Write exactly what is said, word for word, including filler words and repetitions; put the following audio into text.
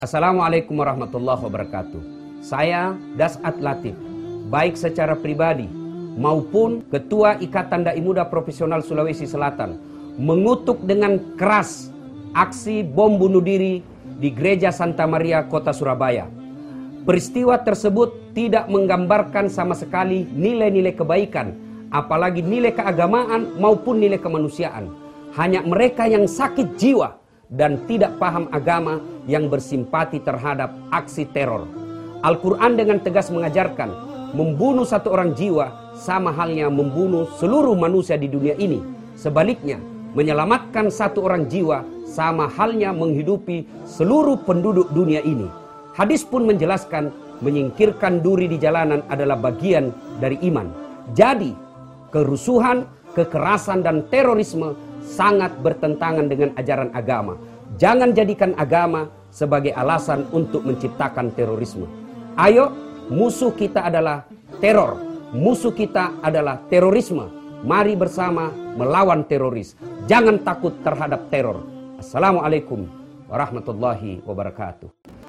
Assalamualaikum warahmatullahi wabarakatuh. Saya Dasat Latif, baik secara pribadi maupun Ketua Ikatan Dai Muda Profesional Sulawesi Selatan, mengutuk dengan keras aksi bom bunuh diri di Gereja Santa Maria, Kota Surabaya. Peristiwa tersebut tidak menggambarkan sama sekali nilai-nilai kebaikan, apalagi nilai keagamaan maupun nilai kemanusiaan. Hanya mereka yang sakit jiwa dan tidak paham agama yang bersimpati terhadap aksi teror. Al-Quran dengan tegas mengajarkan, membunuh satu orang jiwa sama halnya membunuh seluruh manusia di dunia ini. Sebaliknya, menyelamatkan satu orang jiwa sama halnya menghidupi seluruh penduduk dunia ini. Hadis pun menjelaskan, menyingkirkan duri di jalanan adalah bagian dari iman. Jadi, kerusuhan, kekerasan, dan terorisme sangat bertentangan dengan ajaran agama. Jangan jadikan agama sebagai alasan untuk menciptakan terorisme. Ayo, musuh kita adalah teror. Musuh kita adalah terorisme. Mari bersama melawan teroris. Jangan takut terhadap teror. Assalamualaikum warahmatullahi wabarakatuh.